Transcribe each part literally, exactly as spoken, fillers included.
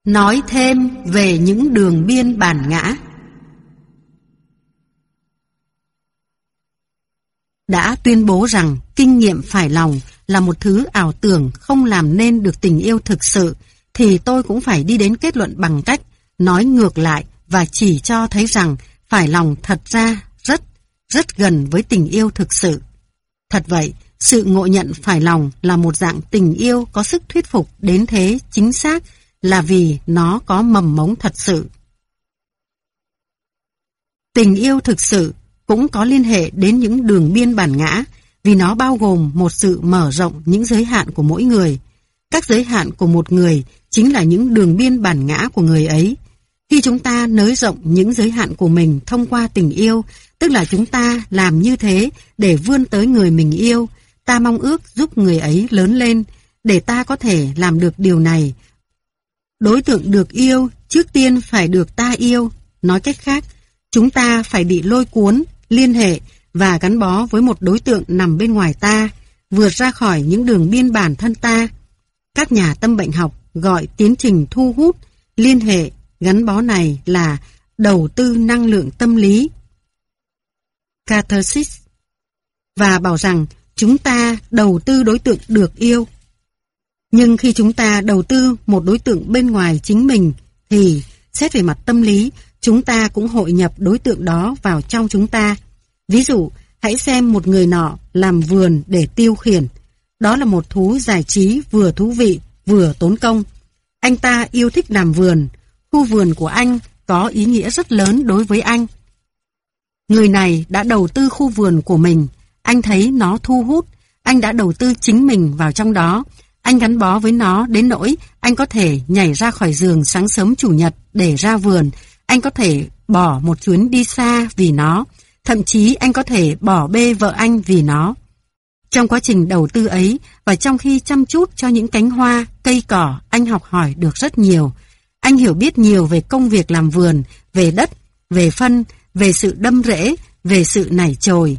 Nói thêm về những đường biên bản ngã. Đã tuyên bố rằng kinh nghiệm phải lòng là một thứ ảo tưởng không làm nên được tình yêu thực sự, thì tôi cũng phải đi đến kết luận bằng cách nói ngược lại và chỉ cho thấy rằng phải lòng thật ra rất, rất gần với tình yêu thực sự. Thật vậy, sự ngộ nhận phải lòng là một dạng tình yêu có sức thuyết phục đến thế chính xác là vì nó có mầm mống thật sự. Tình yêu thực sự cũng có liên hệ đến những đường biên bản ngã, vì nó bao gồm một sự mở rộng những giới hạn của mỗi người. Các giới hạn của một người chính là những đường biên bản ngã của người ấy. Khi chúng ta nới rộng những giới hạn của mình thông qua tình yêu, tức là chúng ta làm như thế để vươn tới người mình yêu, ta mong ước giúp người ấy lớn lên. Để ta có thể làm được điều này, đối tượng được yêu trước tiên phải được ta yêu. Nói cách khác, chúng ta phải bị lôi cuốn, liên hệ và gắn bó với một đối tượng nằm bên ngoài ta, vượt ra khỏi những đường biên bản thân ta. Các nhà tâm bệnh học gọi tiến trình thu hút, liên hệ, gắn bó này là đầu tư năng lượng tâm lý, catharsis, và bảo rằng chúng ta đầu tư đối tượng được yêu. Nhưng khi chúng ta đầu tư một đối tượng bên ngoài chính mình, thì xét về mặt tâm lý, chúng ta cũng hội nhập đối tượng đó vào trong chúng ta. Ví dụ, hãy xem một người nọ làm vườn để tiêu khiển. Đó là một thú giải trí vừa thú vị, vừa tốn công. Anh ta yêu thích làm vườn. Khu vườn của anh có ý nghĩa rất lớn đối với anh. Người này đã đầu tư khu vườn của mình. Anh thấy nó thu hút. Anh đã đầu tư chính mình vào trong đó. Anh gắn bó với nó đến nỗi anh có thể nhảy ra khỏi giường sáng sớm chủ nhật để ra vườn. Anh có thể bỏ một chuyến đi xa vì nó. Thậm chí anh có thể bỏ bê vợ anh vì nó. Trong quá trình đầu tư ấy và trong khi chăm chút cho những cánh hoa, cây cỏ, anh học hỏi được rất nhiều. Anh hiểu biết nhiều về công việc làm vườn, về đất, về phân, về sự đâm rễ, về sự nảy chồi.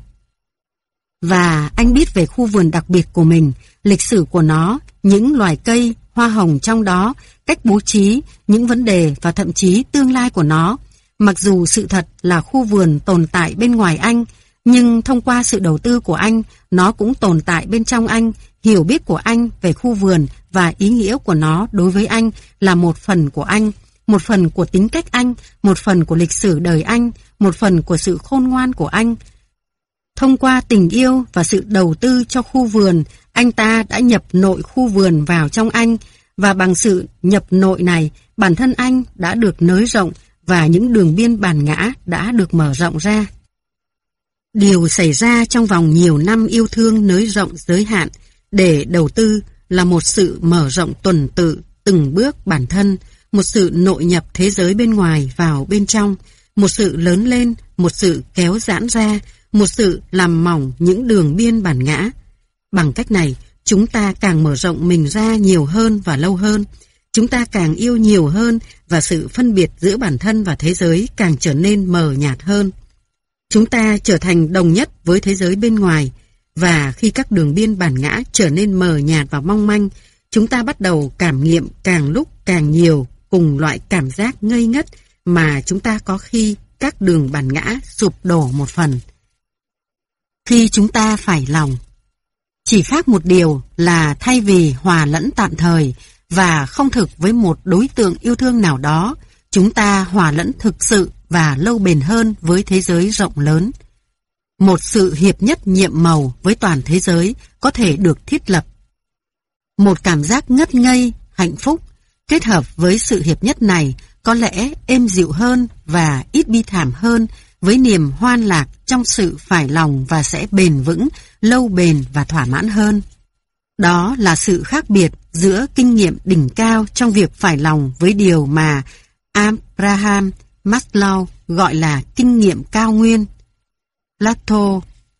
Và anh biết về khu vườn đặc biệt của mình, lịch sử của nó, những loài cây, hoa hồng trong đó, cách bố trí, những vấn đề và thậm chí tương lai của nó. Mặc dù sự thật là khu vườn tồn tại bên ngoài anh, nhưng thông qua sự đầu tư của anh, nó cũng tồn tại bên trong anh. Hiểu biết của anh về khu vườn và ý nghĩa của nó đối với anh là một phần của anh, một phần của tính cách anh, một phần của lịch sử đời anh, một phần của sự khôn ngoan của anh. Thông qua tình yêu và sự đầu tư cho khu vườn, anh ta đã nhập nội khu vườn vào trong anh, và bằng sự nhập nội này, bản thân anh đã được nới rộng và những đường biên bản ngã đã được mở rộng ra. Điều xảy ra trong vòng nhiều năm yêu thương nới rộng giới hạn để đầu tư là một sự mở rộng tuần tự từng bước bản thân, một sự nội nhập thế giới bên ngoài vào bên trong, một sự lớn lên, một sự kéo giãn ra, một sự làm mỏng những đường biên bản ngã. Bằng cách này, chúng ta càng mở rộng mình ra nhiều hơn và lâu hơn. Chúng ta càng yêu nhiều hơn và sự phân biệt giữa bản thân và thế giới càng trở nên mờ nhạt hơn. Chúng ta trở thành đồng nhất với thế giới bên ngoài, và khi các đường biên bản ngã trở nên mờ nhạt và mong manh, chúng ta bắt đầu cảm nghiệm càng lúc càng nhiều cùng loại cảm giác ngây ngất mà chúng ta có khi các đường bản ngã sụp đổ một phần. Khi chúng ta phải lòng, chỉ khác một điều là thay vì hòa lẫn tạm thời và không thực với một đối tượng yêu thương nào đó, chúng ta hòa lẫn thực sự và lâu bền hơn với thế giới rộng lớn. Một sự hiệp nhất nhiệm màu với toàn thế giới có thể được thiết lập. Một cảm giác ngất ngây, hạnh phúc, kết hợp với sự hiệp nhất này có lẽ êm dịu hơn và ít bi thảm hơn, với niềm hoan lạc trong sự phải lòng và sẽ bền vững, lâu bền và thỏa mãn hơn. Đó là sự khác biệt giữa kinh nghiệm đỉnh cao trong việc phải lòng với điều mà Abraham Maslow gọi là kinh nghiệm cao nguyên, Plato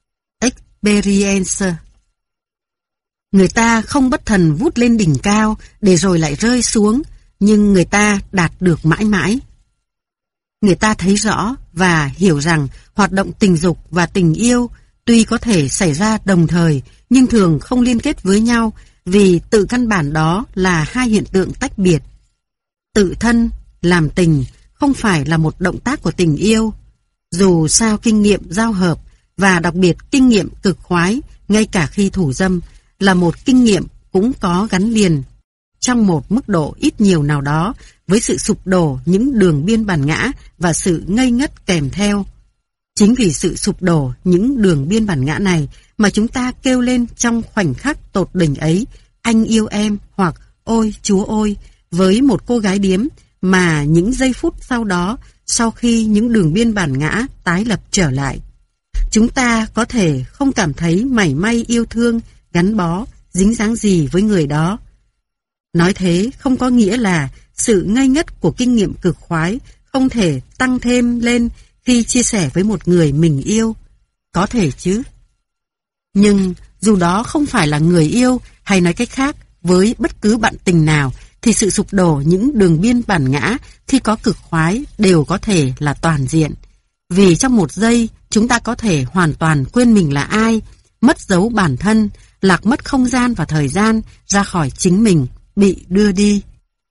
Experience. Người ta không bất thần vút lên đỉnh cao để rồi lại rơi xuống, nhưng người ta đạt được mãi mãi. Người ta thấy rõ và hiểu rằng hoạt động tình dục và tình yêu tuy có thể xảy ra đồng thời nhưng thường không liên kết với nhau, vì tự căn bản đó là hai hiện tượng tách biệt. Tự thân, làm tình không phải là một động tác của tình yêu. Dù sao kinh nghiệm giao hợp và đặc biệt kinh nghiệm cực khoái, ngay cả khi thủ dâm, là một kinh nghiệm cũng có gắn liền trong một mức độ ít nhiều nào đó với sự sụp đổ những đường biên bản ngã và sự ngây ngất kèm theo. Chính vì sự sụp đổ những đường biên bản ngã này mà chúng ta kêu lên trong khoảnh khắc tột đỉnh ấy, anh yêu em, hoặc ôi chúa ôi, với một cô gái điếm, mà những giây phút sau đó, sau khi những đường biên bản ngã tái lập trở lại, chúng ta có thể không cảm thấy mảy may yêu thương, gắn bó, dính dáng gì với người đó. Nói thế không có nghĩa là sự ngây ngất của kinh nghiệm cực khoái không thể tăng thêm lên khi chia sẻ với một người mình yêu. Có thể chứ. Nhưng dù đó không phải là người yêu, hay nói cách khác, với bất cứ bạn tình nào, thì sự sụp đổ những đường biên bản ngã khi có cực khoái đều có thể là toàn diện. Vì trong một giây, chúng ta có thể hoàn toàn quên mình là ai, mất dấu bản thân, lạc mất không gian và thời gian, ra khỏi chính mình, bị đưa đi.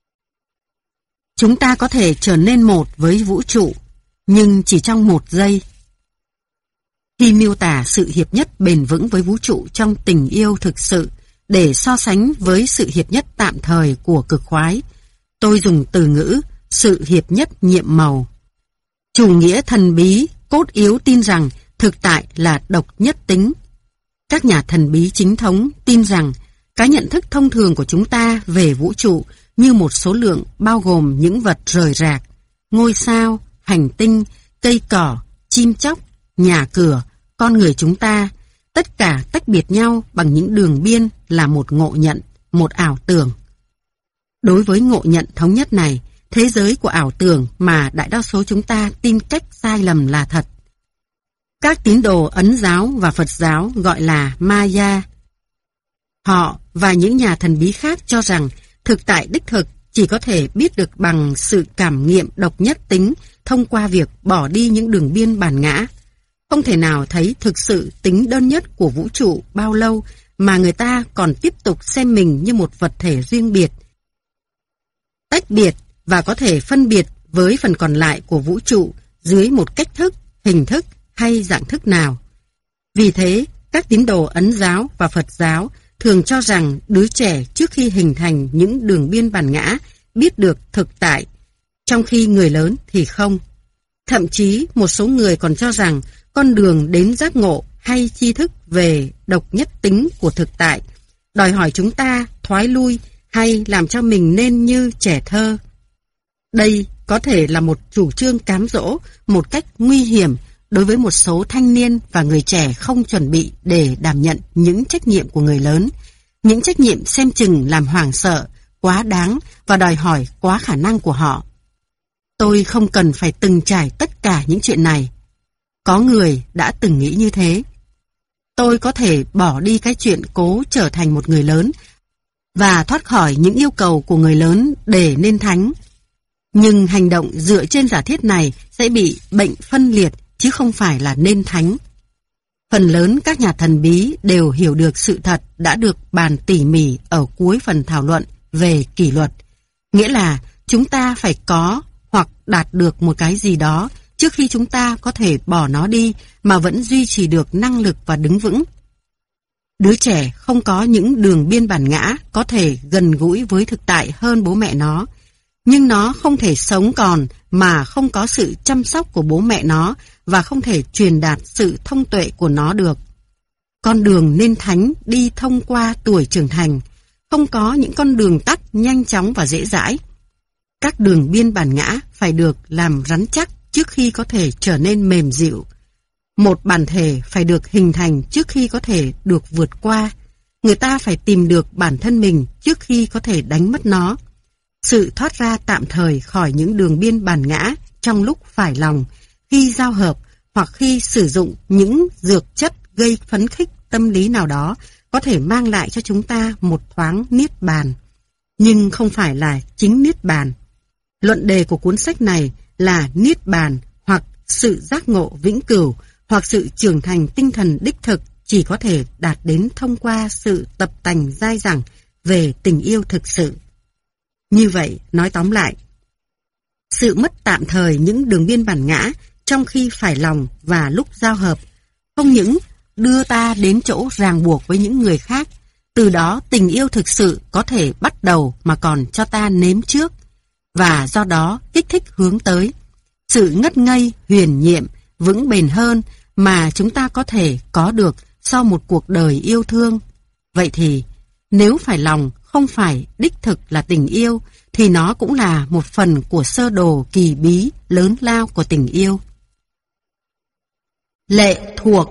Chúng ta có thể trở nên một với vũ trụ, nhưng chỉ trong một giây. Khi miêu tả sự hiệp nhất bền vững với vũ trụ trong tình yêu thực sự, để so sánh với sự hiệp nhất tạm thời của cực khoái, tôi dùng từ ngữ sự hiệp nhất nhiệm màu. Chủ nghĩa thần bí cốt yếu tin rằng thực tại là độc nhất tính. Các nhà thần bí chính thống tin rằng cái nhận thức thông thường của chúng ta về vũ trụ như một số lượng bao gồm những vật rời rạc, ngôi sao, hành tinh, cây cỏ, chim chóc, nhà cửa, con người chúng ta, tất cả tách biệt nhau bằng những đường biên là một ngộ nhận, một ảo tưởng. Đối với ngộ nhận thống nhất này, thế giới của ảo tưởng mà đại đa số chúng ta tin cách sai lầm là thật. Các tín đồ Ấn giáo và Phật giáo gọi là Maya. Họ và những nhà thần bí khác cho rằng thực tại đích thực chỉ có thể biết được bằng sự cảm nghiệm độc nhất tính thông qua việc bỏ đi những đường biên bản ngã. Không thể nào thấy thực sự tính đơn nhất của vũ trụ bao lâu mà người ta còn tiếp tục xem mình như một vật thể riêng biệt, tách biệt và có thể phân biệt với phần còn lại của vũ trụ dưới một cách thức, hình thức hay dạng thức nào. Vì thế, các tín đồ Ấn giáo và Phật giáo thường cho rằng đứa trẻ trước khi hình thành những đường biên bản ngã biết được thực tại, trong khi người lớn thì không. Thậm chí một số người còn cho rằng con đường đến giác ngộ hay tri thức về độc nhất tính của thực tại đòi hỏi chúng ta thoái lui hay làm cho mình nên như trẻ thơ. Đây có thể là một chủ trương cám dỗ một cách nguy hiểm đối với một số thanh niên và người trẻ không chuẩn bị để đảm nhận những trách nhiệm của người lớn, những trách nhiệm xem chừng làm hoảng sợ, quá đáng và đòi hỏi quá khả năng của họ. Tôi không cần phải từng trải tất cả những chuyện này. Có người đã từng nghĩ như thế. Tôi có thể bỏ đi cái chuyện cố trở thành một người lớn và thoát khỏi những yêu cầu của người lớn để nên thánh. Nhưng hành động dựa trên giả thiết này sẽ bị bệnh phân liệt chứ không phải là nên thánh. Phần lớn các nhà thần bí đều hiểu được sự thật đã được bàn tỉ mỉ ở cuối phần thảo luận về kỷ luật. Nghĩa là chúng ta phải có hoặc đạt được một cái gì đó trước khi chúng ta có thể bỏ nó đi mà vẫn duy trì được năng lực và đứng vững. Đứa trẻ không có những đường biên bản ngã có thể gần gũi với thực tại hơn bố mẹ nó, nhưng nó không thể sống còn mà không có sự chăm sóc của bố mẹ nó và không thể truyền đạt sự thông tuệ của nó được. Con đường nên thánh đi thông qua tuổi trưởng thành, không có những con đường tắt nhanh chóng và dễ dãi. Các đường biên bản ngã phải được làm rắn chắc trước khi có thể trở nên mềm dịu. Một bản thể phải được hình thành trước khi có thể được vượt qua. Người ta phải tìm được bản thân mình trước khi có thể đánh mất nó. Sự thoát ra tạm thời khỏi những đường biên bản ngã trong lúc phải lòng, khi giao hợp hoặc khi sử dụng những dược chất gây phấn khích tâm lý nào đó có thể mang lại cho chúng ta một thoáng niết bàn, nhưng không phải là chính niết bàn. Luận đề của cuốn sách này là niết bàn hoặc sự giác ngộ vĩnh cửu hoặc sự trưởng thành tinh thần đích thực chỉ có thể đạt đến thông qua sự tập tành dai dẳng về tình yêu thực sự. Như vậy, nói tóm lại, sự mất tạm thời những đường biên bản ngã trong khi phải lòng và lúc giao hợp, không những đưa ta đến chỗ ràng buộc với những người khác, từ đó tình yêu thực sự có thể bắt đầu mà còn cho ta nếm trước, và do đó kích thích hướng tới sự ngất ngây, huyền nhiệm, vững bền hơn mà chúng ta có thể có được sau một cuộc đời yêu thương. Vậy thì, nếu phải lòng không phải đích thực là tình yêu, thì nó cũng là một phần của sơ đồ kỳ bí lớn lao của tình yêu. Lệ thuộc.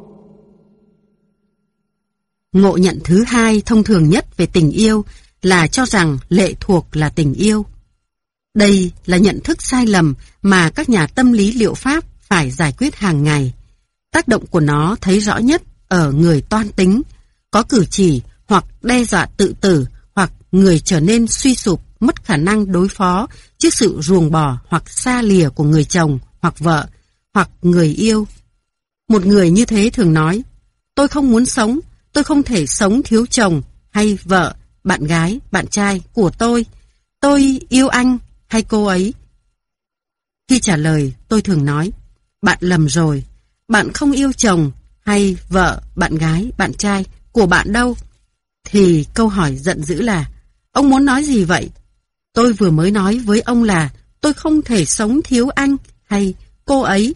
Ngộ nhận thứ hai thông thường nhất về tình yêu là cho rằng lệ thuộc là tình yêu. Đây là nhận thức sai lầm mà các nhà tâm lý liệu pháp phải giải quyết hàng ngày. Tác động của nó thấy rõ nhất ở người toan tính, có cử chỉ hoặc đe dọa tự tử, hoặc người trở nên suy sụp, mất khả năng đối phó trước sự ruồng bỏ hoặc xa lìa của người chồng hoặc vợ hoặc người yêu. Một người như thế thường nói, tôi không muốn sống, tôi không thể sống thiếu chồng hay vợ, bạn gái, bạn trai của tôi. Tôi yêu anh hay cô ấy. Khi trả lời, tôi thường nói, bạn lầm rồi, bạn không yêu chồng hay vợ, bạn gái, bạn trai của bạn đâu. Thì câu hỏi giận dữ là, ông muốn nói gì vậy? Tôi vừa mới nói với ông là tôi không thể sống thiếu anh hay cô ấy.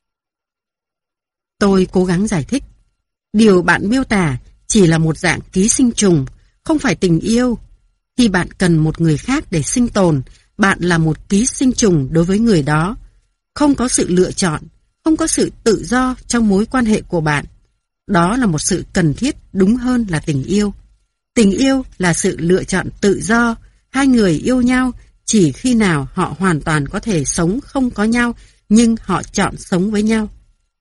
Tôi cố gắng giải thích. Điều bạn miêu tả chỉ là một dạng ký sinh trùng, không phải tình yêu. Khi bạn cần một người khác để sinh tồn, bạn là một ký sinh trùng đối với người đó. Không có sự lựa chọn, không có sự tự do trong mối quan hệ của bạn. Đó là một sự cần thiết đúng hơn là tình yêu. Tình yêu là sự lựa chọn tự do. Hai người yêu nhau chỉ khi nào họ hoàn toàn có thể sống không có nhau, nhưng họ chọn sống với nhau.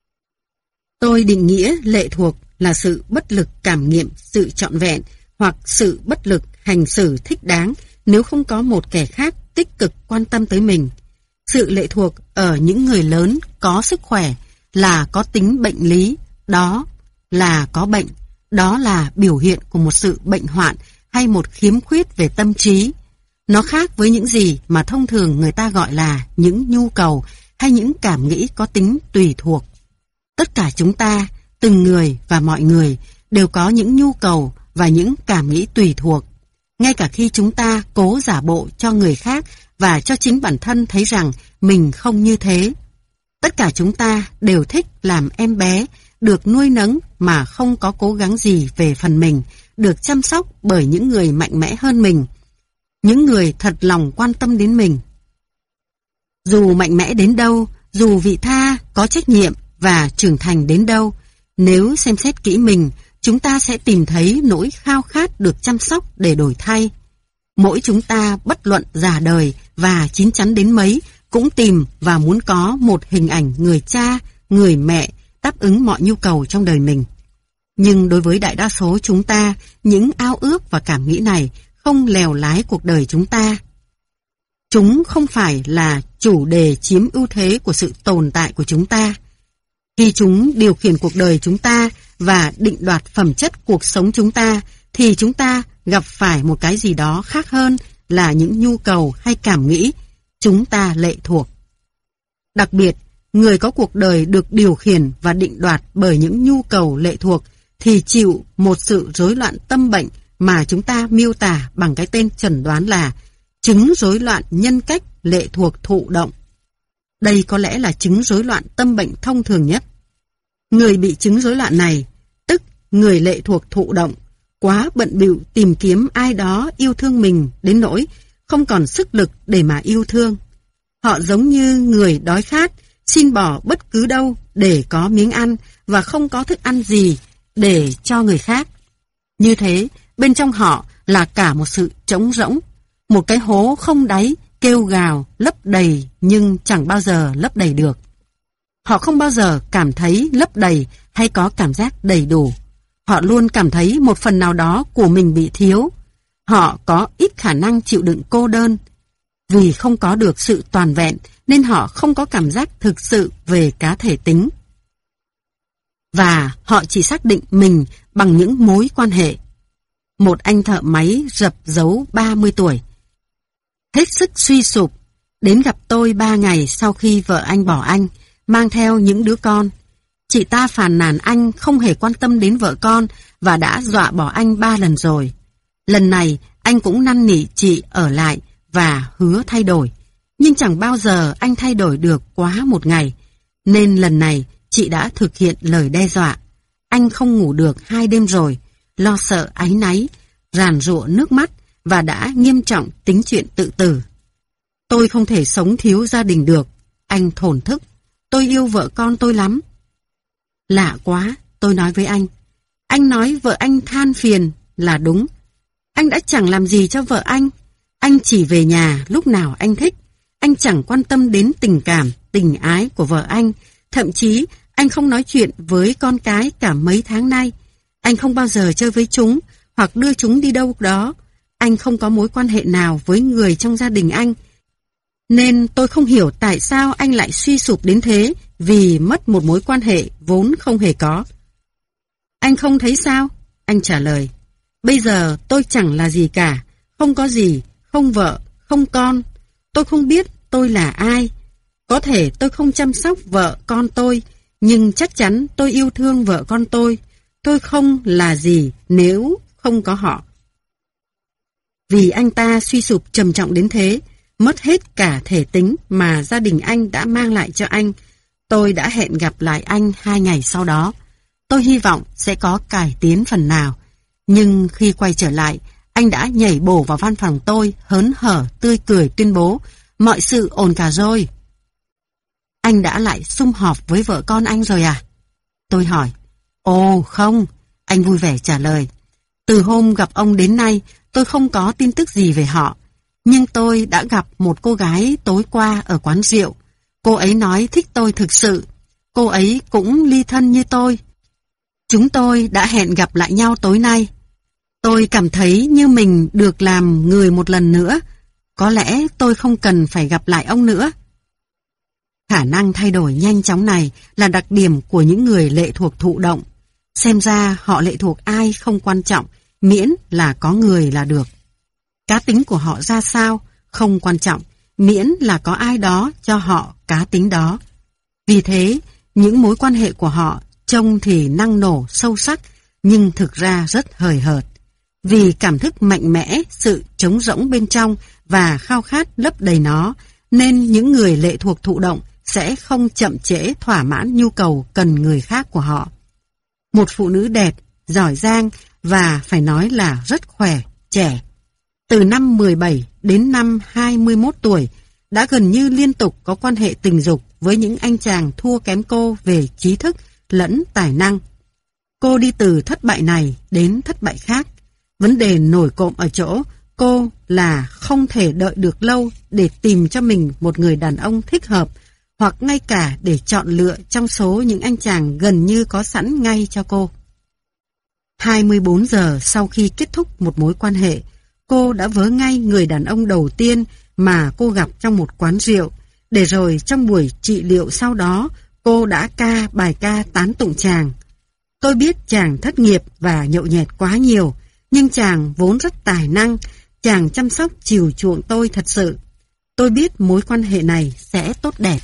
Tôi định nghĩa lệ thuộc là sự bất lực cảm nghiệm sự trọn vẹn hoặc sự bất lực hành xử thích đáng nếu không có một kẻ khác tích cực quan tâm tới mình. Sự lệ thuộc ở những người lớn có sức khỏe là có tính bệnh lý, đó là có bệnh, đó là biểu hiện của một sự bệnh hoạn hay một khiếm khuyết về tâm trí. Nó khác với những gì mà thông thường người ta gọi là những nhu cầu hay những cảm nghĩ có tính tùy thuộc. Tất cả chúng ta, từng người và mọi người đều có những nhu cầu và những cảm nghĩ tùy thuộc. Ngay cả khi chúng ta cố giả bộ cho người khác và cho chính bản thân thấy rằng mình không như thế. Tất cả chúng ta đều thích làm em bé, được nuôi nấng mà không có cố gắng gì về phần mình, được chăm sóc bởi những người mạnh mẽ hơn mình, những người thật lòng quan tâm đến mình. Dù mạnh mẽ đến đâu, dù vị tha, có trách nhiệm và trưởng thành đến đâu, nếu xem xét kỹ mình, chúng ta sẽ tìm thấy nỗi khao khát được chăm sóc để đổi thay. Mỗi chúng ta bất luận già đời và chín chắn đến mấy cũng tìm và muốn có một hình ảnh người cha, người mẹ đáp ứng mọi nhu cầu trong đời mình. Nhưng đối với đại đa số chúng ta, những ao ước và cảm nghĩ này không lèo lái cuộc đời chúng ta. Chúng không phải là chủ đề chiếm ưu thế của sự tồn tại của chúng ta. Khi chúng điều khiển cuộc đời chúng ta và định đoạt phẩm chất cuộc sống chúng ta, thì chúng ta gặp phải một cái gì đó khác hơn là những nhu cầu hay cảm nghĩ chúng ta lệ thuộc. Đặc biệt, người có cuộc đời được điều khiển và định đoạt bởi những nhu cầu lệ thuộc thì chịu một sự rối loạn tâm bệnh mà chúng ta miêu tả bằng cái tên chẩn đoán là chứng rối loạn nhân cách lệ thuộc thụ động. Đây có lẽ là chứng rối loạn tâm bệnh thông thường nhất. Người bị chứng rối loạn này, tức người lệ thuộc thụ động, quá bận bịu tìm kiếm ai đó yêu thương mình đến nỗi không còn sức lực để mà yêu thương. Họ giống như người đói khát, xin bỏ bất cứ đâu để có miếng ăn và không có thức ăn gì để cho người khác. Như thế, bên trong họ là cả một sự trống rỗng, một cái hố không đáy, kêu gào, lấp đầy nhưng chẳng bao giờ lấp đầy được. Họ không bao giờ cảm thấy lấp đầy hay có cảm giác đầy đủ. Họ luôn cảm thấy một phần nào đó của mình bị thiếu. Họ có ít khả năng chịu đựng cô đơn. Vì không có được sự toàn vẹn nên họ không có cảm giác thực sự về cá thể tính. Và họ chỉ xác định mình bằng những mối quan hệ. Một anh thợ máy rập dấu ba mươi tuổi. Hết sức suy sụp, Đến gặp tôi ba ngày sau khi vợ anh bỏ anh, mang theo những đứa con. Chị ta phàn nàn anh không hề quan tâm đến vợ con và đã dọa bỏ anh ba lần rồi. Lần này anh cũng năn nỉ chị ở lại và hứa thay đổi. Nhưng chẳng bao giờ anh thay đổi được quá một ngày. Nên lần này chị đã thực hiện lời đe dọa. Anh không ngủ được hai đêm rồi, lo sợ áy náy, ràn rụa nước mắt và đã nghiêm trọng tính chuyện tự tử. Tôi không thể sống thiếu gia đình được, anh thổn thức. Tôi yêu vợ con tôi lắm. Lạ quá, tôi nói với anh. Anh nói vợ anh than phiền là đúng. Anh đã chẳng làm gì cho vợ anh. Anh chỉ về nhà lúc nào anh thích. Anh chẳng quan tâm đến tình cảm, tình ái của vợ anh. Thậm chí anh không nói chuyện với con cái cả mấy tháng nay. Anh không bao giờ chơi với chúng hoặc đưa chúng đi đâu đó. Anh không có mối quan hệ nào với người trong gia đình anh. Nên tôi không hiểu tại sao anh lại suy sụp đến thế vì mất một mối quan hệ vốn không hề có. Anh không thấy sao? Anh trả lời. Bây giờ tôi chẳng là gì cả. Không có gì, không vợ, không con. Tôi không biết tôi là ai. Có thể tôi không chăm sóc vợ con tôi, nhưng chắc chắn tôi yêu thương vợ con tôi. Tôi không là gì nếu không có họ. Vì anh ta suy sụp trầm trọng đến thế, mất hết cả thể tính mà gia đình anh đã mang lại cho anh, tôi đã hẹn gặp lại anh hai ngày sau đó. Tôi hy vọng sẽ có cải tiến phần nào. Nhưng khi quay trở lại, anh đã nhảy bổ vào văn phòng tôi, hớn hở, tươi cười tuyên bố, mọi sự ổn cả rồi. Anh đã lại sum họp với vợ con anh rồi à? Tôi hỏi. Ồ không, anh vui vẻ trả lời. Từ hôm gặp ông đến nay, tôi không có tin tức gì về họ. Nhưng tôi đã gặp một cô gái tối qua ở quán rượu. Cô ấy nói thích tôi thực sự. Cô ấy cũng ly thân như tôi. Chúng tôi đã hẹn gặp lại nhau tối nay. Tôi cảm thấy như mình được làm người một lần nữa. Có lẽ tôi không cần phải gặp lại ông nữa. Khả năng thay đổi nhanh chóng này là đặc điểm của những người lệ thuộc thụ động. Xem ra họ lệ thuộc ai không quan trọng, miễn là có người là được. Cá tính của họ ra sao không quan trọng, miễn là có ai đó cho họ cá tính đó. Vì thế, những mối quan hệ của họ trông thì năng nổ sâu sắc, nhưng thực ra rất hời hợt. Vì cảm thức mạnh mẽ, sự trống rỗng bên trong và khao khát lấp đầy nó, nên những người lệ thuộc thụ động sẽ không chậm trễ thỏa mãn nhu cầu cần người khác của họ. Một phụ nữ đẹp, giỏi giang và phải nói là rất khỏe, trẻ. Từ năm mười bảy đến năm hai mươi mốt tuổi, đã gần như liên tục có quan hệ tình dục với những anh chàng thua kém cô về trí thức lẫn tài năng. Cô đi từ thất bại này đến thất bại khác. Vấn đề nổi cộm ở chỗ cô là không thể đợi được lâu để tìm cho mình một người đàn ông thích hợp, hoặc ngay cả để chọn lựa trong số những anh chàng gần như có sẵn ngay cho cô. hai mươi bốn giờ sau khi kết thúc một mối quan hệ, cô đã vớ ngay người đàn ông đầu tiên mà cô gặp trong một quán rượu, để rồi trong buổi trị liệu sau đó, cô đã ca bài ca tán tụng chàng. Tôi biết chàng thất nghiệp và nhậu nhẹt quá nhiều, nhưng chàng vốn rất tài năng, chàng chăm sóc chiều chuộng tôi thật sự. Tôi biết mối quan hệ này sẽ tốt đẹp.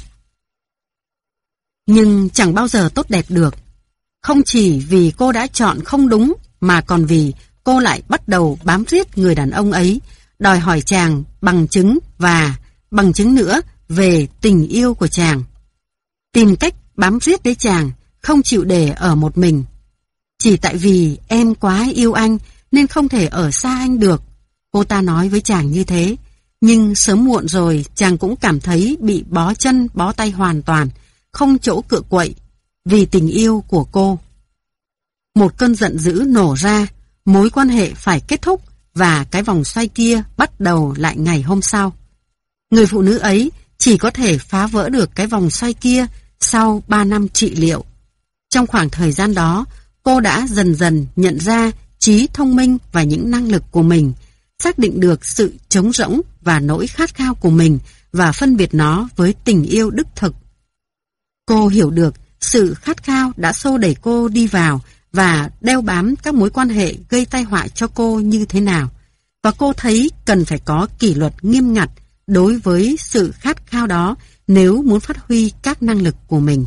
Nhưng chẳng bao giờ tốt đẹp được. Không chỉ vì cô đã chọn không đúng, mà còn vì cô lại bắt đầu bám riết người đàn ông ấy, đòi hỏi chàng bằng chứng và bằng chứng nữa về tình yêu của chàng. Tìm cách bám riết đến chàng, không chịu để ở một mình. Chỉ tại vì em quá yêu anh nên không thể ở xa anh được, cô ta nói với chàng như thế. Nhưng sớm muộn rồi chàng cũng cảm thấy bị bó chân bó tay hoàn toàn, không chỗ cựa quậy vì tình yêu của cô. Một cơn giận dữ nổ ra, mối quan hệ phải kết thúc và cái vòng xoay kia bắt đầu lại ngày hôm sau. Người phụ nữ ấy chỉ có thể phá vỡ được cái vòng xoay kia sau ba năm trị liệu. Trong khoảng thời gian đó, cô đã dần dần nhận ra trí thông minh và những năng lực của mình, xác định được sự trống rỗng và nỗi khát khao của mình và phân biệt nó với tình yêu đích thực. Cô hiểu được sự khát khao đã xô đẩy cô đi vào và đeo bám các mối quan hệ gây tai họa cho cô như thế nào. Và cô thấy cần phải có kỷ luật nghiêm ngặt đối với sự khát khao đó nếu muốn phát huy các năng lực của mình.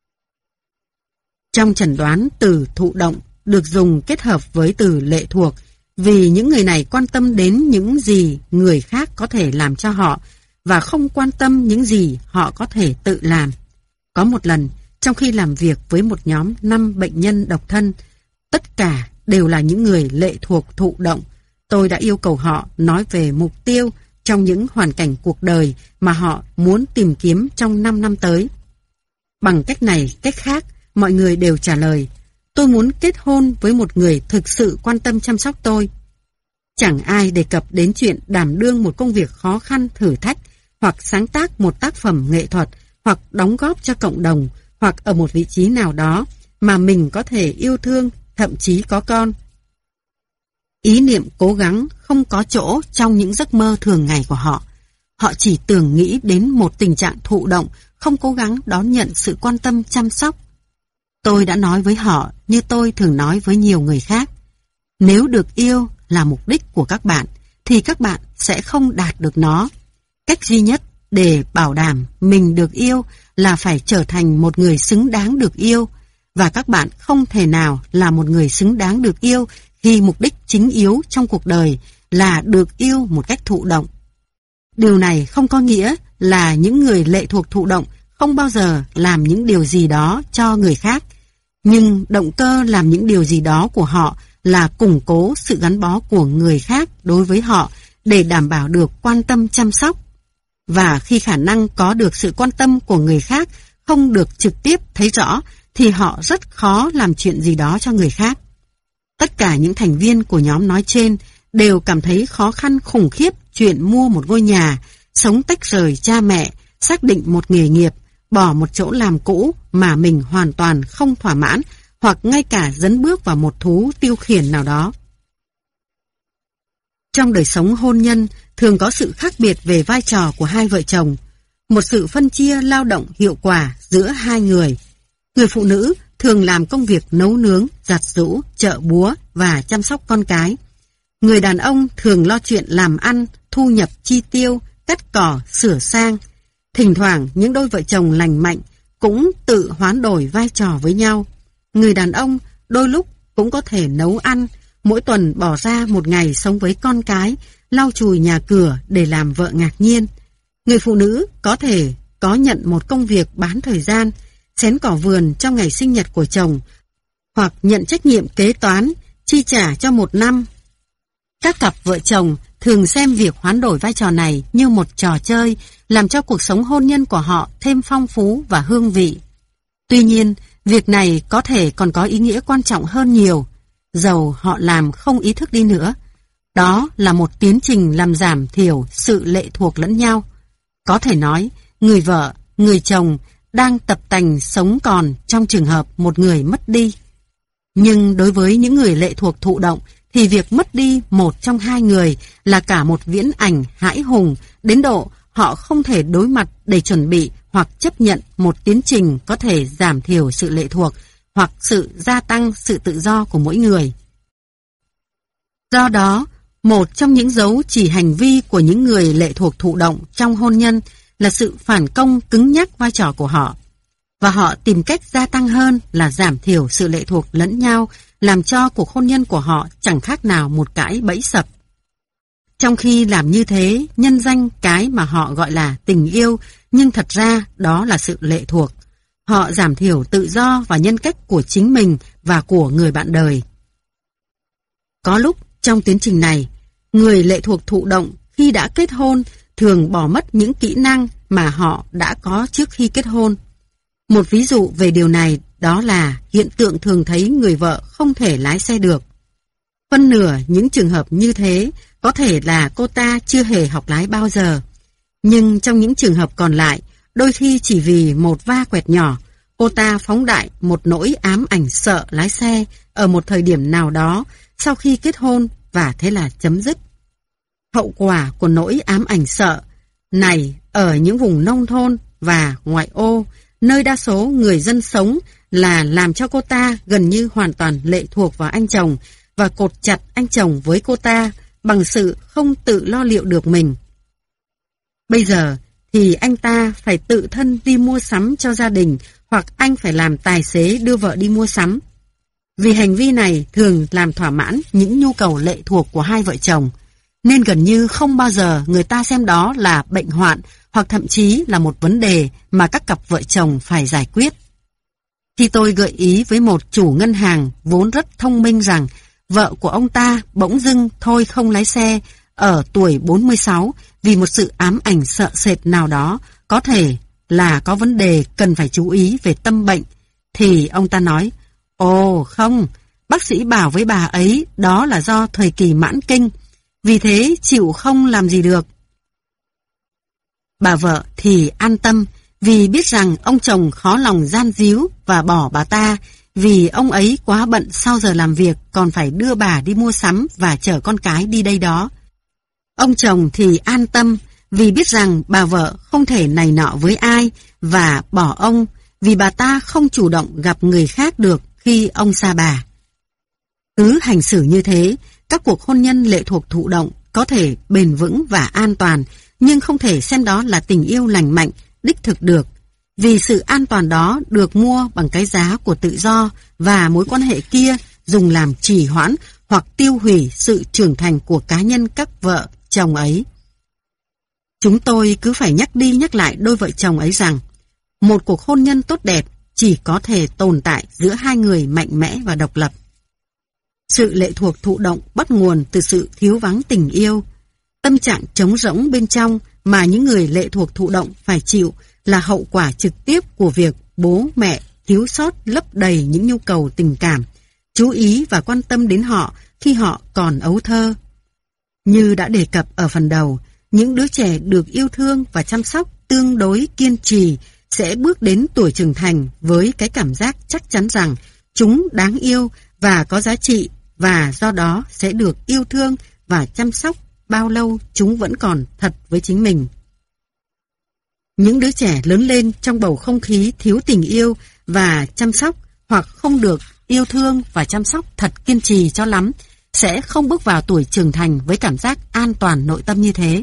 Trong chẩn đoán, từ thụ động được dùng kết hợp với từ lệ thuộc vì những người này quan tâm đến những gì người khác có thể làm cho họ và không quan tâm những gì họ có thể tự làm. Có một lần, trong khi làm việc với một nhóm năm bệnh nhân độc thân, tất cả đều là những người lệ thuộc thụ động, tôi đã yêu cầu họ nói về mục tiêu trong những hoàn cảnh cuộc đời mà họ muốn tìm kiếm trong năm năm tới. Bằng cách này, cách khác, mọi người đều trả lời, tôi muốn kết hôn với một người thực sự quan tâm chăm sóc tôi. Chẳng ai đề cập đến chuyện đảm đương một công việc khó khăn thử thách, hoặc sáng tác một tác phẩm nghệ thuật, hoặc đóng góp cho cộng đồng, hoặc ở một vị trí nào đó mà mình có thể yêu thương, thậm chí có con. Ý niệm cố gắng không có chỗ trong những giấc mơ thường ngày của họ. Họ chỉ tưởng nghĩ đến một tình trạng thụ động, không cố gắng đón nhận sự quan tâm chăm sóc. Tôi đã nói với họ như tôi thường nói với nhiều người khác. Nếu được yêu là mục đích của các bạn, thì các bạn sẽ không đạt được nó. Cách duy nhất để bảo đảm mình được yêu là phải trở thành một người xứng đáng được yêu, và các bạn không thể nào là một người xứng đáng được yêu khi mục đích chính yếu trong cuộc đời là được yêu một cách thụ động. Điều này không có nghĩa là những người lệ thuộc thụ động không bao giờ làm những điều gì đó cho người khác, nhưng động cơ làm những điều gì đó của họ là củng cố sự gắn bó của người khác đối với họ để đảm bảo được quan tâm chăm sóc. Và khi khả năng có được sự quan tâm của người khác không được trực tiếp thấy rõ, thì họ rất khó làm chuyện gì đó cho người khác. Tất cả những thành viên của nhóm nói trên đều cảm thấy khó khăn khủng khiếp chuyện mua một ngôi nhà, sống tách rời cha mẹ, xác định một nghề nghiệp, bỏ một chỗ làm cũ mà mình hoàn toàn không thỏa mãn, hoặc ngay cả dấn bước vào một thú tiêu khiển nào đó. Trong đời sống hôn nhân, thường có sự khác biệt về vai trò của hai vợ chồng, một sự phân chia lao động hiệu quả giữa hai người. Người phụ nữ thường làm công việc nấu nướng, giặt giũ, chợ búa và chăm sóc con cái. Người đàn ông thường lo chuyện làm ăn, thu nhập chi tiêu, cắt cỏ, sửa sang. Thỉnh thoảng những đôi vợ chồng lành mạnh cũng tự hoán đổi vai trò với nhau. Người đàn ông đôi lúc cũng có thể nấu ăn, mỗi tuần bỏ ra một ngày sống với con cái, lau chùi nhà cửa để làm vợ ngạc nhiên. Người phụ nữ có thể có nhận một công việc bán thời gian, xén cỏ vườn trong ngày sinh nhật của chồng, hoặc nhận trách nhiệm kế toán, chi trả cho một năm. Các cặp vợ chồng thường xem việc hoán đổi vai trò này như một trò chơi, làm cho cuộc sống hôn nhân của họ thêm phong phú và hương vị. Tuy nhiên, việc này có thể còn có ý nghĩa quan trọng hơn nhiều, dầu họ làm không ý thức đi nữa. Đó là một tiến trình làm giảm thiểu sự lệ thuộc lẫn nhau. Có thể nói, người vợ, người chồng đang tập tành sống còn trong trường hợp một người mất đi. Nhưng đối với những người lệ thuộc thụ động, thì việc mất đi một trong hai người là cả một viễn ảnh hãi hùng, đến độ họ không thể đối mặt để chuẩn bị hoặc chấp nhận một tiến trình có thể giảm thiểu sự lệ thuộc hoặc sự gia tăng sự tự do của mỗi người. Do đó, một trong những dấu chỉ hành vi của những người lệ thuộc thụ động trong hôn nhân là sự phản công cứng nhắc vai trò của họ. Và họ tìm cách gia tăng hơn là giảm thiểu sự lệ thuộc lẫn nhau, làm cho cuộc hôn nhân của họ chẳng khác nào một cái bẫy sập. Trong khi làm như thế, nhân danh cái mà họ gọi là tình yêu, nhưng thật ra đó là sự lệ thuộc. Họ giảm thiểu tự do và nhân cách của chính mình và của người bạn đời. Có lúc trong tiến trình này, người lệ thuộc thụ động khi đã kết hôn thường bỏ mất những kỹ năng mà họ đã có trước khi kết hôn. Một ví dụ về điều này đó là hiện tượng thường thấy người vợ không thể lái xe được. Phân nửa những trường hợp như thế có thể là cô ta chưa hề học lái bao giờ. Nhưng trong những trường hợp còn lại, đôi khi chỉ vì một va quẹt nhỏ, cô ta phóng đại một nỗi ám ảnh sợ lái xe ở một thời điểm nào đó sau khi kết hôn và thế là chấm dứt. Hậu quả của nỗi ám ảnh sợ này ở những vùng nông thôn và ngoại ô, nơi đa số người dân sống, là làm cho cô ta gần như hoàn toàn lệ thuộc vào anh chồng và cột chặt anh chồng với cô ta bằng sự không tự lo liệu được mình. Bây giờ thì anh ta phải tự thân đi mua sắm cho gia đình, hoặc anh phải làm tài xế đưa vợ đi mua sắm. Vì hành vi này thường làm thỏa mãn những nhu cầu lệ thuộc của hai vợ chồng, nên gần như không bao giờ người ta xem đó là bệnh hoạn, hoặc thậm chí là một vấn đề mà các cặp vợ chồng phải giải quyết. Khi tôi gợi ý với một chủ ngân hàng vốn rất thông minh rằng vợ của ông ta bỗng dưng thôi không lái xe ở tuổi bốn mươi sáu vì một sự ám ảnh sợ sệt nào đó, có thể là có vấn đề cần phải chú ý về tâm bệnh, thì ông ta nói: ồ không, bác sĩ bảo với bà ấy đó là do thời kỳ mãn kinh, vì thế chịu không làm gì được. Bà vợ thì an tâm, vì biết rằng ông chồng khó lòng gian díu và bỏ bà ta, vì ông ấy quá bận sau giờ làm việc còn phải đưa bà đi mua sắm và chở con cái đi đây đó. Ông chồng thì an tâm, vì biết rằng bà vợ không thể này nọ với ai và bỏ ông, vì bà ta không chủ động gặp người khác được khi ông xa bà. Cứ hành xử như thế, các cuộc hôn nhân lệ thuộc thụ động có thể bền vững và an toàn, nhưng không thể xem đó là tình yêu lành mạnh, đích thực được. Vì sự an toàn đó được mua bằng cái giá của tự do, và mối quan hệ kia dùng làm trì hoãn hoặc tiêu hủy sự trưởng thành của cá nhân các vợ chồng ấy. Chúng tôi cứ phải nhắc đi nhắc lại đôi vợ chồng ấy rằng một cuộc hôn nhân tốt đẹp chỉ có thể tồn tại giữa hai người mạnh mẽ và độc lập. Sự lệ thuộc thụ động bắt nguồn từ sự thiếu vắng tình yêu. Tâm trạng trống rỗng bên trong mà những người lệ thuộc thụ động phải chịu là hậu quả trực tiếp của việc bố mẹ thiếu sót lấp đầy những nhu cầu tình cảm, chú ý và quan tâm đến họ khi họ còn ấu thơ. Như đã đề cập ở phần đầu, những đứa trẻ được yêu thương và chăm sóc tương đối kiên trì sẽ bước đến tuổi trưởng thành với cái cảm giác chắc chắn rằng chúng đáng yêu và có giá trị, và do đó sẽ được yêu thương và chăm sóc bao lâu chúng vẫn còn thật với chính mình. Những đứa trẻ lớn lên trong bầu không khí thiếu tình yêu và chăm sóc, hoặc không được yêu thương và chăm sóc thật kiên trì cho lắm, sẽ không bước vào tuổi trưởng thành với cảm giác an toàn nội tâm như thế.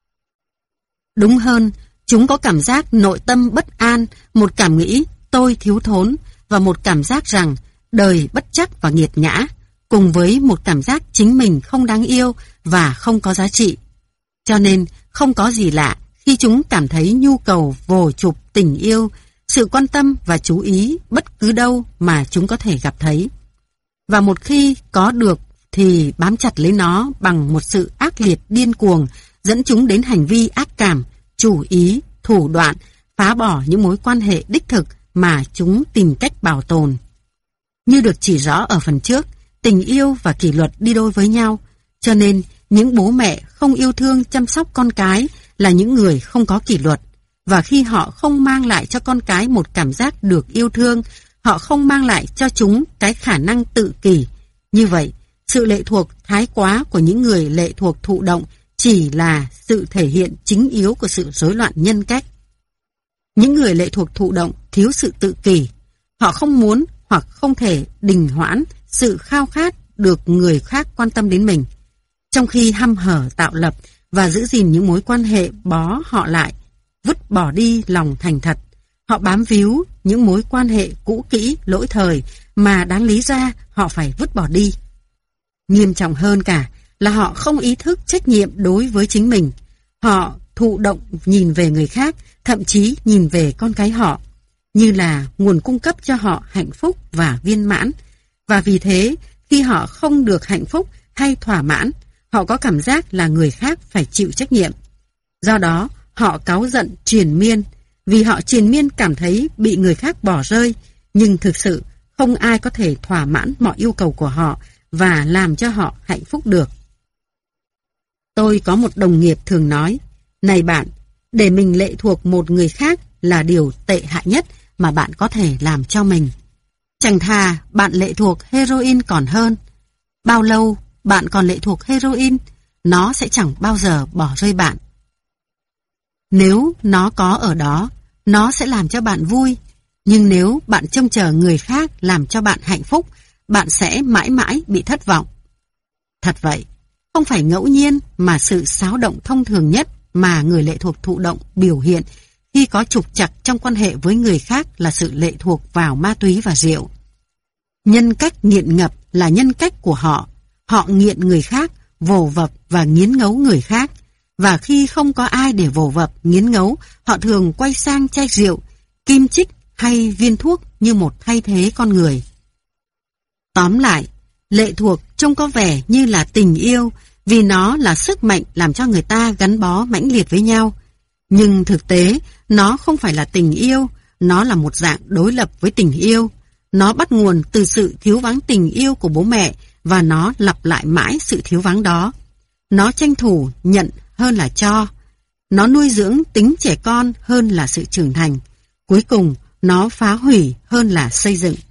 Đúng hơn, chúng có cảm giác nội tâm bất an, một cảm nghĩ tôi thiếu thốn, và một cảm giác rằng đời bất trắc và nghiệt ngã, cùng với một cảm giác chính mình không đáng yêu và không có giá trị. Cho nên không có gì lạ khi chúng cảm thấy nhu cầu vồ chụp tình yêu, sự quan tâm và chú ý bất cứ đâu mà chúng có thể gặp thấy. Và một khi có được thì bám chặt lấy nó bằng một sự ác liệt điên cuồng, dẫn chúng đến hành vi ác cảm, chủ ý, thủ đoạn, phá bỏ những mối quan hệ đích thực mà chúng tìm cách bảo tồn. Như được chỉ rõ ở phần trước, tình yêu và kỷ luật đi đôi với nhau, cho nên những bố mẹ không yêu thương chăm sóc con cái là những người không có kỷ luật, và khi họ không mang lại cho con cái một cảm giác được yêu thương, họ không mang lại cho chúng cái khả năng tự kỷ. Như vậy, sự lệ thuộc thái quá của những người lệ thuộc thụ động chỉ là sự thể hiện chính yếu của sự rối loạn nhân cách. Những người lệ thuộc thụ động thiếu sự tự kỷ. Họ không muốn hoặc không thể đình hoãn sự khao khát được người khác quan tâm đến mình, trong khi hăm hở tạo lập và giữ gìn những mối quan hệ bó họ lại, vứt bỏ đi lòng thành thật. Họ bám víu những mối quan hệ cũ kỹ, lỗi thời mà đáng lý ra họ phải vứt bỏ đi. Nghiêm trọng hơn cả là họ không ý thức trách nhiệm đối với chính mình. Họ thụ động nhìn về người khác, thậm chí nhìn về con cái họ, như là nguồn cung cấp cho họ hạnh phúc và viên mãn. Và vì thế, khi họ không được hạnh phúc hay thỏa mãn, họ có cảm giác là người khác phải chịu trách nhiệm. Do đó, họ cáu giận triền miên, vì họ triền miên cảm thấy bị người khác bỏ rơi, nhưng thực sự không ai có thể thỏa mãn mọi yêu cầu của họ và làm cho họ hạnh phúc được. Tôi có một đồng nghiệp thường nói, này bạn, để mình lệ thuộc một người khác là điều tệ hại nhất mà bạn có thể làm cho mình. Chẳng thà bạn lệ thuộc heroin còn hơn. Bao lâu bạn còn lệ thuộc heroin, nó sẽ chẳng bao giờ bỏ rơi bạn. Nếu nó có ở đó, nó sẽ làm cho bạn vui. Nhưng nếu bạn trông chờ người khác làm cho bạn hạnh phúc, bạn sẽ mãi mãi bị thất vọng. Thật vậy, không phải ngẫu nhiên mà sự xáo động thông thường nhất mà người lệ thuộc thụ động biểu hiện khi có trục trặc trong quan hệ với người khác là sự lệ thuộc vào ma túy và rượu. Nhân cách nghiện ngập là nhân cách của họ. Họ nghiện người khác, vồ vập và nghiến ngấu người khác. Và khi không có ai để vồ vập, nghiến ngấu, họ thường quay sang chai rượu, kim chích hay viên thuốc như một thay thế con người. Tóm lại, lệ thuộc trông có vẻ như là tình yêu vì nó là sức mạnh làm cho người ta gắn bó mãnh liệt với nhau. Nhưng thực tế, nó không phải là tình yêu, nó là một dạng đối lập với tình yêu. Nó bắt nguồn từ sự thiếu vắng tình yêu của bố mẹ và nó lặp lại mãi sự thiếu vắng đó. Nó tranh thủ nhận hơn là cho. Nó nuôi dưỡng tính trẻ con hơn là sự trưởng thành. Cuối cùng, nó phá hủy hơn là xây dựng.